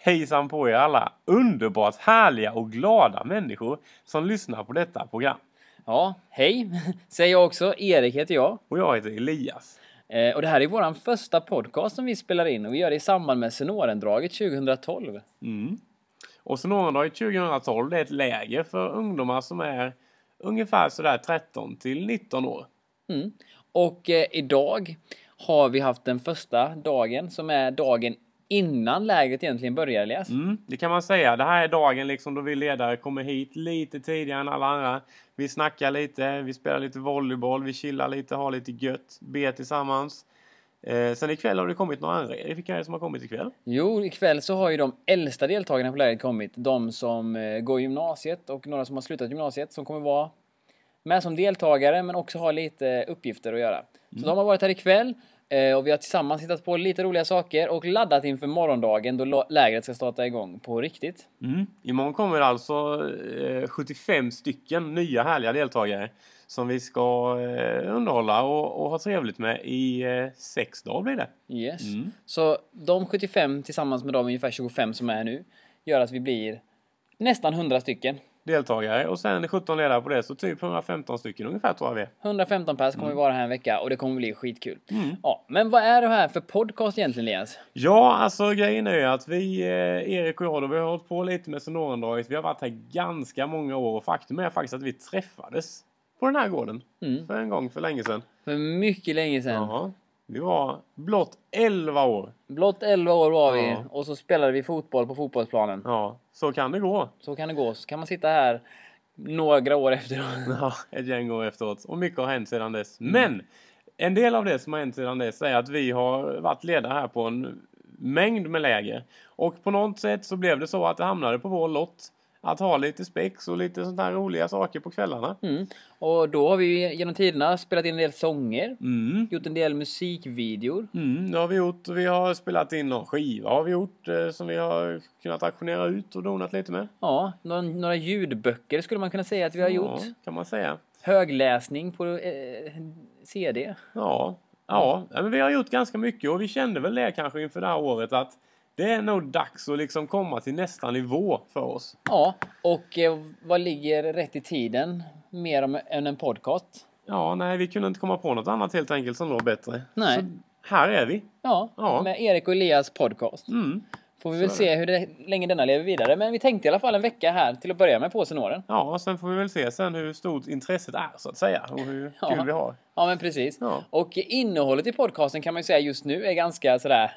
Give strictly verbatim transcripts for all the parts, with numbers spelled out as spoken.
hejsan på er alla underbart härliga och glada människor som lyssnar på detta program. Ja, hej, säger jag också. Erik heter jag. Och jag heter Elias. Eh, och det här är våran första podcast som vi spelar in. Och vi gör det i samband med Senorendraget tjugohundratolv. Mm. Och Senorendraget tjugohundratolv det är ett läger för ungdomar som är ungefär sådär tretton till nitton år. Mm. Och eh, idag har vi haft den första dagen som är dagen innan lägret egentligen börjar, Elias. Mm, det kan man säga. Det här är dagen liksom då vi ledare kommer hit lite tidigare än alla andra. Vi snackar lite, vi spelar lite volleyboll, vi chillar lite, har lite gött, ber tillsammans. Eh, sen ikväll har det kommit några andra. Vilka är det som har kommit ikväll? Jo, ikväll så har ju de äldsta deltagarna på lägret kommit. De som eh, går gymnasiet och några som har slutat gymnasiet som kommer vara med som deltagare men också har lite uppgifter att göra. Mm. Så de har varit här ikväll. Och vi har tillsammans hittat på lite roliga saker och laddat inför morgondagen då lägret ska starta igång på riktigt. Mm. Imorgon kommer alltså eh, sjuttiofem stycken nya härliga deltagare som vi ska eh, underhålla och, och ha trevligt med i eh, sex dagar blir det. Yes. Mm. Så de sjuttiofem tillsammans med de ungefär tjugofem som är nu gör att vi blir nästan hundra stycken. Deltagare och sen sjutton ledare på det så typ hundrafemton stycken ungefär tror jag vi är. hundrafemton pers kommer mm. vi vara här en vecka och det kommer bli skitkul. Mm. Ja, men vad är det här för podcast egentligen, Elias? Ja, alltså grejen är ju att vi, eh, Erik och jag, då, vi har hållit på lite med Senorendraget. Vi har varit här ganska många år och faktum är faktiskt att vi träffades på den här gården mm. för en gång för länge sedan. För mycket länge sedan. Ja, vi var blott elva år. Blott elva år var vi ja. Och så spelade vi fotboll på fotbollsplanen. Ja, så kan det gå. Så kan det gå. Så kan man sitta här några år efteråt. Ja, ett gäng år efteråt. Och mycket har hänt sedan dess. Mm. Men en del av det som har hänt sedan dess är att vi har varit ledare här på en mängd med läger. Och på något sätt så blev det så att det hamnade på vår lott att ha lite spex och lite sånt här roliga saker på kvällarna. Mm. Och då har vi genom tiderna spelat in en del sånger. Mm. Gjort en del musikvideor. Mm, det har vi gjort. Vi har spelat in någon skiva har vi gjort eh, som vi har kunnat auktionera ut och donat lite med. Ja, några, några ljudböcker skulle man kunna säga att vi har ja, gjort. Kan man säga. Högläsning på eh, C D. Ja, ja, men vi har gjort ganska mycket och vi kände väl det kanske inför det här året att det är nog dags att liksom komma till nästa nivå för oss. Ja, och eh, vad ligger rätt i tiden mer om, än en podcast? Ja, nej, vi kunde inte komma på något annat helt enkelt som låg bättre. Nej. Så här är vi. Ja, ja. Med Erik och Elias podcast. Mm. Får vi väl se hur det, länge denna lever vidare. Men vi tänkte i alla fall en vecka här till att börja med på Senoren. Ja, sen får vi väl se sen hur stort intresset är så att säga. Och hur ja. kul vi har. Ja, men precis. Ja. Och innehållet i podcasten kan man ju säga just nu är ganska sådär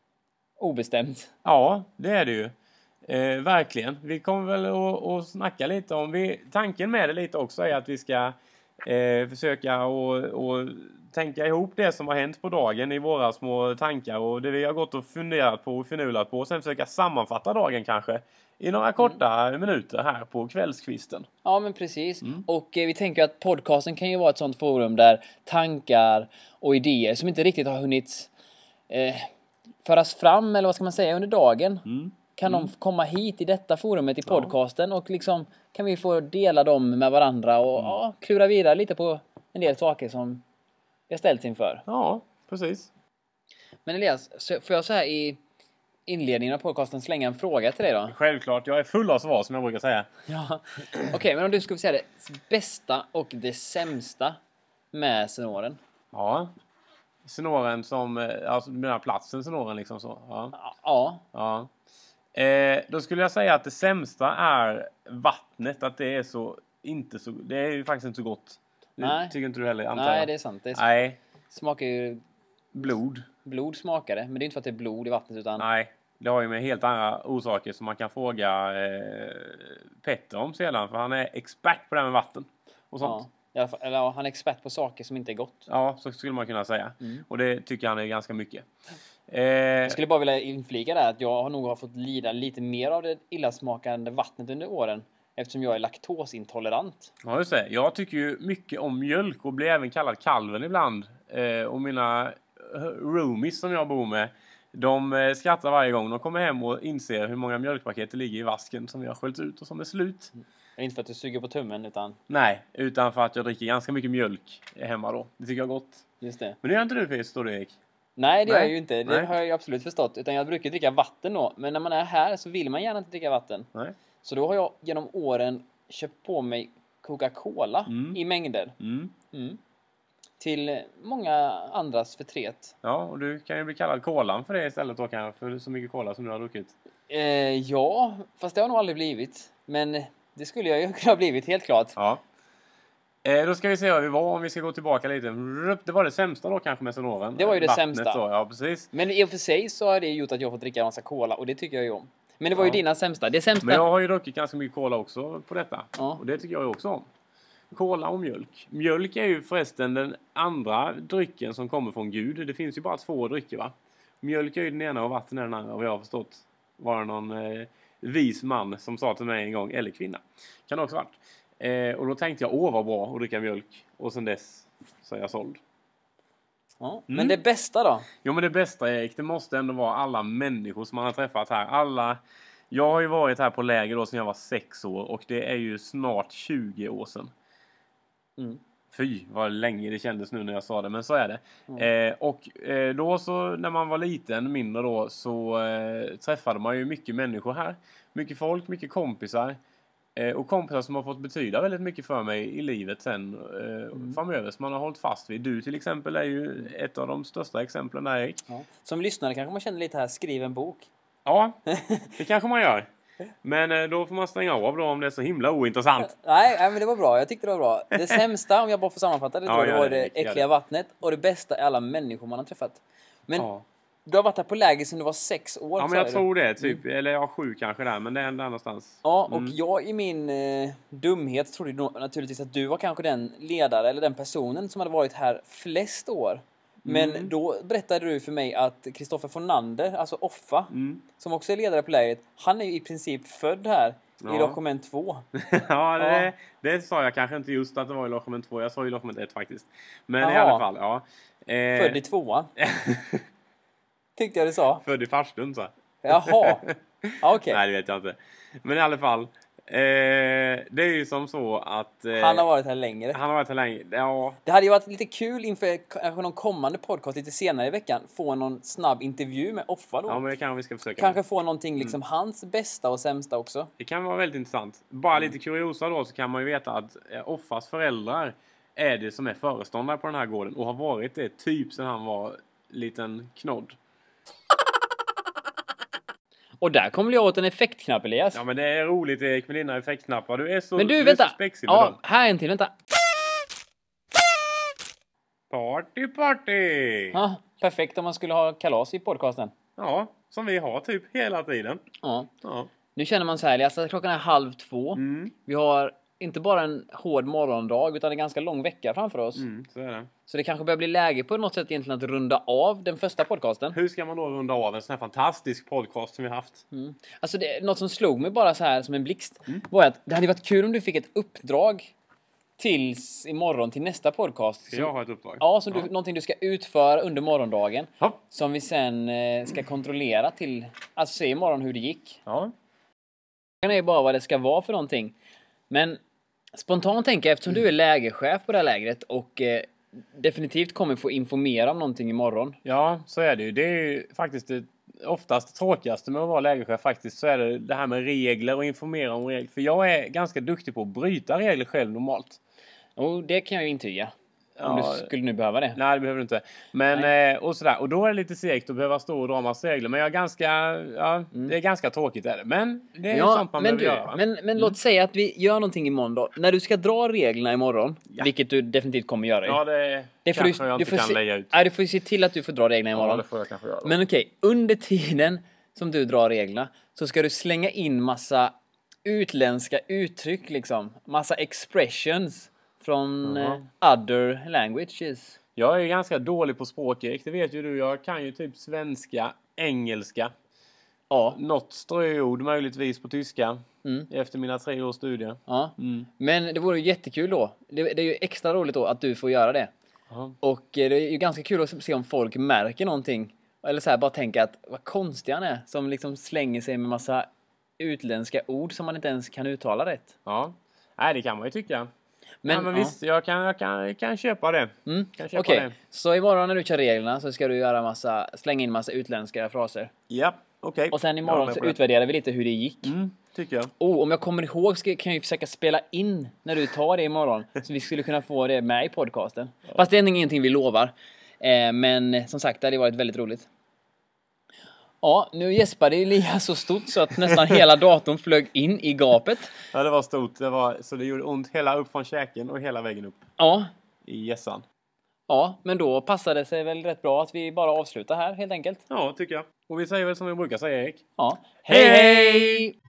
obestämt. Ja, det är det ju. Eh, verkligen. Vi kommer väl att, att snacka lite om... Vi, tanken med det lite också är att vi ska eh, försöka och, och tänka ihop det som har hänt på dagen i våra små tankar och det vi har gått och funderat på och förnulat på och sen försöka sammanfatta dagen kanske i några korta mm. minuter här på kvällskvisten. Ja, men precis. Mm. Och eh, vi tänker att podcasten kan ju vara ett sånt forum där tankar och idéer som inte riktigt har hunnit eh, föras fram, eller vad ska man säga, under dagen. Mm. Kan mm. de komma hit i detta forumet i podcasten ja. Och liksom kan vi få dela dem med varandra och mm. ja, klura vidare lite på en del saker som vi har ställt inför. Ja, precis. Men Elias, får jag så här i inledningen av podcasten slänga en fråga till dig då? Självklart, jag är full av svar som jag brukar säga. Ja. Okej, okay, men om du skulle säga det bästa och det sämsta med Senoren? Ja. Senoren som, alltså den här platsen Senoren liksom så. Ja. Ja. Ja. Eh, då skulle jag säga att det sämsta är vattnet, att det är så, inte så, det är ju faktiskt inte så gott. Nej. Tycker inte du heller, antar Nej, jag. det är sant. Det är sant. Nej. Smakar ju blod. Blod smakar det, men det är inte för att det är blod i vattnet utan... Nej, det har ju med helt andra orsaker som man kan fråga eh, Petter om sedan, för han är expert på det här med vatten och sånt. Ja, eller ja, han är expert på saker som inte är gott. Ja, så skulle man kunna säga. Mm. Och det tycker han är ganska mycket. Eh, jag skulle bara vilja inflika där att jag har nog har fått lida lite mer av det illasmakande vattnet under åren. Eftersom jag är laktosintolerant. Ja, just det. Jag tycker ju mycket om mjölk och blir även kallad kalven ibland. Eh, och mina roomies som jag bor med, de eh, skrattar varje gång de kommer hem och inser hur många mjölkpaket det ligger i vasken som jag har sköljt ut och som är slut. Mm. Inte för att du suger på tummen utan... Nej, utan för att jag dricker ganska mycket mjölk hemma då. Det tycker jag är gott. Just det. Men det gör inte du, Fist, då, Erik? Nej, det gör Nej. jag ju inte. Det Nej. har jag ju absolut förstått. Utan jag brukar dricka vatten då. Men när man är här så vill man gärna inte dricka vatten. Nej. Så då har jag genom åren köpt på mig Coca-Cola Mm. i mängder. Mm. Mm. Till många andras förtret. Ja, och du kan ju bli kallad kolan för det istället då kanske, för så mycket kola som du har druckit. Eh, ja, fast det har nog aldrig blivit. Men det skulle jag ju kunna ha blivit, helt klart. Ja. Eh, då ska vi se vad vi var, om vi ska gå tillbaka lite. Det var det sämsta då kanske med Sonoren. Det var ju det Vattnet sämsta. Då. Ja, precis. Men i och för sig så har det gjort att jag fått dricka en massa cola. Och det tycker jag ju om. Men det var Ja. ju dina sämsta. Det sämsta. Men jag har ju druckit ganska mycket cola också på detta. Ja. Och det tycker jag ju också om. Cola och mjölk. Mjölk är ju förresten den andra drycken som kommer från Gud. Det finns ju bara två drycker, va? Mjölk är ju den ena och vatten är den andra. Och jag har förstått. Var det någon eh, vis man som sa till mig en gång. Eller kvinna. Kan det också varit. Eh, och då tänkte jag, åh vad bra att dricka mjölk. Och sen dess så är jag såld. Ja. Mm. Men det bästa då? Jo, men det bästa, Erik, det måste ändå vara alla människor som man har träffat här. Alla... Jag har ju varit här på läger då sedan jag var sex år. Och det är ju snart tjugo år sedan. Mm. Fy, vad länge det kändes nu när jag sa det, men så är det. Mm. Eh, och eh, då så, när man var liten, mindre då, så eh, träffade man ju mycket människor här. Mycket folk, mycket kompisar. Eh, och kompisar som har fått betyda väldigt mycket för mig i livet sen eh, Mm. framöver. Som man har hållit fast vid. Du till exempel är ju ett av de största exemplen där, Erik. Ja. Som lyssnare kanske man känner lite här, skriv en bok. Ja, det kanske man gör. Men eh, då får man stänga av då om det är så himla ointressant. Nej, nej, men det var bra. Jag tyckte det var bra. Det sämsta, om jag bara får sammanfatta det, Ja, tror jag, det gör var det, det Erik, gör äckliga det. vattnet. Och det bästa är alla människor man har träffat. Men Ja. du har varit här på läger sedan du var sex år. Ja, men sa jag du. tror det, typ. Eller jag har sju kanske där, men det är där någonstans. Ja, och Mm. jag i min eh, dumhet trodde nog naturligtvis att du var kanske den ledare eller den personen som hade varit här flest år. Men Mm. då berättade du för mig att Kristoffer Fornander, alltså Offa, Mm. som också är ledare på lägret, han är ju i princip född här Ja. i logement två. Ja, det, Ja. det sa jag kanske inte just att det var i logement två. Jag sa ju logement ett faktiskt. Men i Jaha. alla fall, ja. Eh, Född i tvåan. Tyckte jag du sa. född i farstun, så. Jaha. Ja, okej. Nej, det vet jag inte. Men i alla fall. Eh, det är ju som så att... Eh, Han har varit här längre. han har varit här länge. Ja, Det hade ju varit lite kul inför kanske någon kommande podcast lite senare i veckan. Få någon snabb intervju med Offa då. ja, men det kanske vi ska försöka. Kanske få någonting liksom hans bästa och sämsta också. Det kan vara väldigt intressant. Bara lite kuriosa då, så kan man ju veta att eh, Offas föräldrar är det som är föreståndare på den här gården. Och har varit det typ sedan han var liten knodd. Och där kommer jag åt en effektknapp, Elias. Ja, men det är roligt, Erik, med dina effektknappar. Du är så, Men du, du är vänta. så spexig med Ja, dem. här är en till, vänta. Party, party! Ja, perfekt om man skulle ha kalas i podcasten. Ja, som vi har typ hela tiden. Ja. Ja. Nu känner man så här, Elias, att klockan är halv två. Mm, Vi har inte bara en hård morgondag utan en ganska lång vecka framför oss. mm, så är det. Så det kanske börjar bli läge på något sätt egentligen att runda av den första podcasten. Hur ska man då runda av en sån här fantastisk podcast som vi har haft? Mm. Alltså det, något som slog mig bara så här som en blixt Mm. var att det hade varit kul om du fick ett uppdrag tills imorgon till nästa podcast. Ska jag ha ett uppdrag? Ja, som du, någonting du ska utföra under morgondagen. Ja. Som vi sen eh, ska kontrollera till, alltså se imorgon hur det gick. Ja. Frågan är ju bara vad det ska vara för någonting. Men spontant tänker jag, eftersom du är lägerchef på det här lägret och eh, definitivt kommer få informera om någonting imorgon. Ja, så är det ju. Det är ju faktiskt det oftast tråkigaste med att vara lägerchef faktiskt, så är det det här med regler och informera om regler. För jag är ganska duktig på att bryta regler själv normalt. Och det kan jag ju intyga. Om Ja. du skulle nu behöva det. Nej, det behöver du inte. Men, eh, och sådär. Och då är det lite segt att behöva stå och dra massa regler. Men jag är ganska, ja, det är ganska tråkigt är det. Men det är Ja, sånt man men behöver du, göra. men, men låt säga att vi gör någonting imorgon då. När du ska dra reglerna imorgon, Ja. vilket du definitivt kommer göra. ju. Ja, det, det får kanske du, jag du inte får kan se, lägga ut. Nej, du får ju se till att du får dra reglerna imorgon. Ja, det får jag kanske göra. Men okej, under tiden som du drar reglerna så ska du slänga in massa utländska uttryck liksom. Massa expressions från Jaha. eh, other languages. Jag är ganska dålig på språk, Erik. Det vet ju du. Jag kan ju typ svenska, engelska. Ja. Något ströord möjligtvis på tyska. Mm. Efter mina tre års studier. ja. Mm. Men det vore ju jättekul då. Det, det är ju extra roligt då att du får göra det. Ja. Och eh, det är ju ganska kul att se om folk märker någonting. Eller så här, bara tänka att vad konstig han är. Som liksom slänger sig med massa utländska ord som man inte ens kan uttala rätt. Ja. Nej, det kan man ju tycka. Men, ja, men ja. visst, jag kan, jag kan, jag kan köpa det. Mm. Okej, okay. Så imorgon när du kör reglerna så ska du göra massa, slänga in massa utländska fraser. Ja, okej. Okay. Och sen imorgon så utvärderar vi lite hur det gick. Mm, tycker jag. Oh, om jag kommer ihåg ska, kan jag ju försöka spela in när du tar det imorgon. Så vi skulle kunna få det med i podcasten. Ja. Fast det är ingenting vi lovar. Eh, men som sagt, det hade varit väldigt roligt. Ja, nu gäspade Elias så stort så att nästan hela datorn flög in i gapet. Ja, det var stort. Det var, så det gjorde ont hela upp från käken och hela vägen upp. Ja. I gässan. Ja, men då passade det sig väl rätt bra att vi bara avslutar här helt enkelt. Ja, tycker jag. Och vi säger väl som vi brukar säga, Erik. Ja. Hej, hej!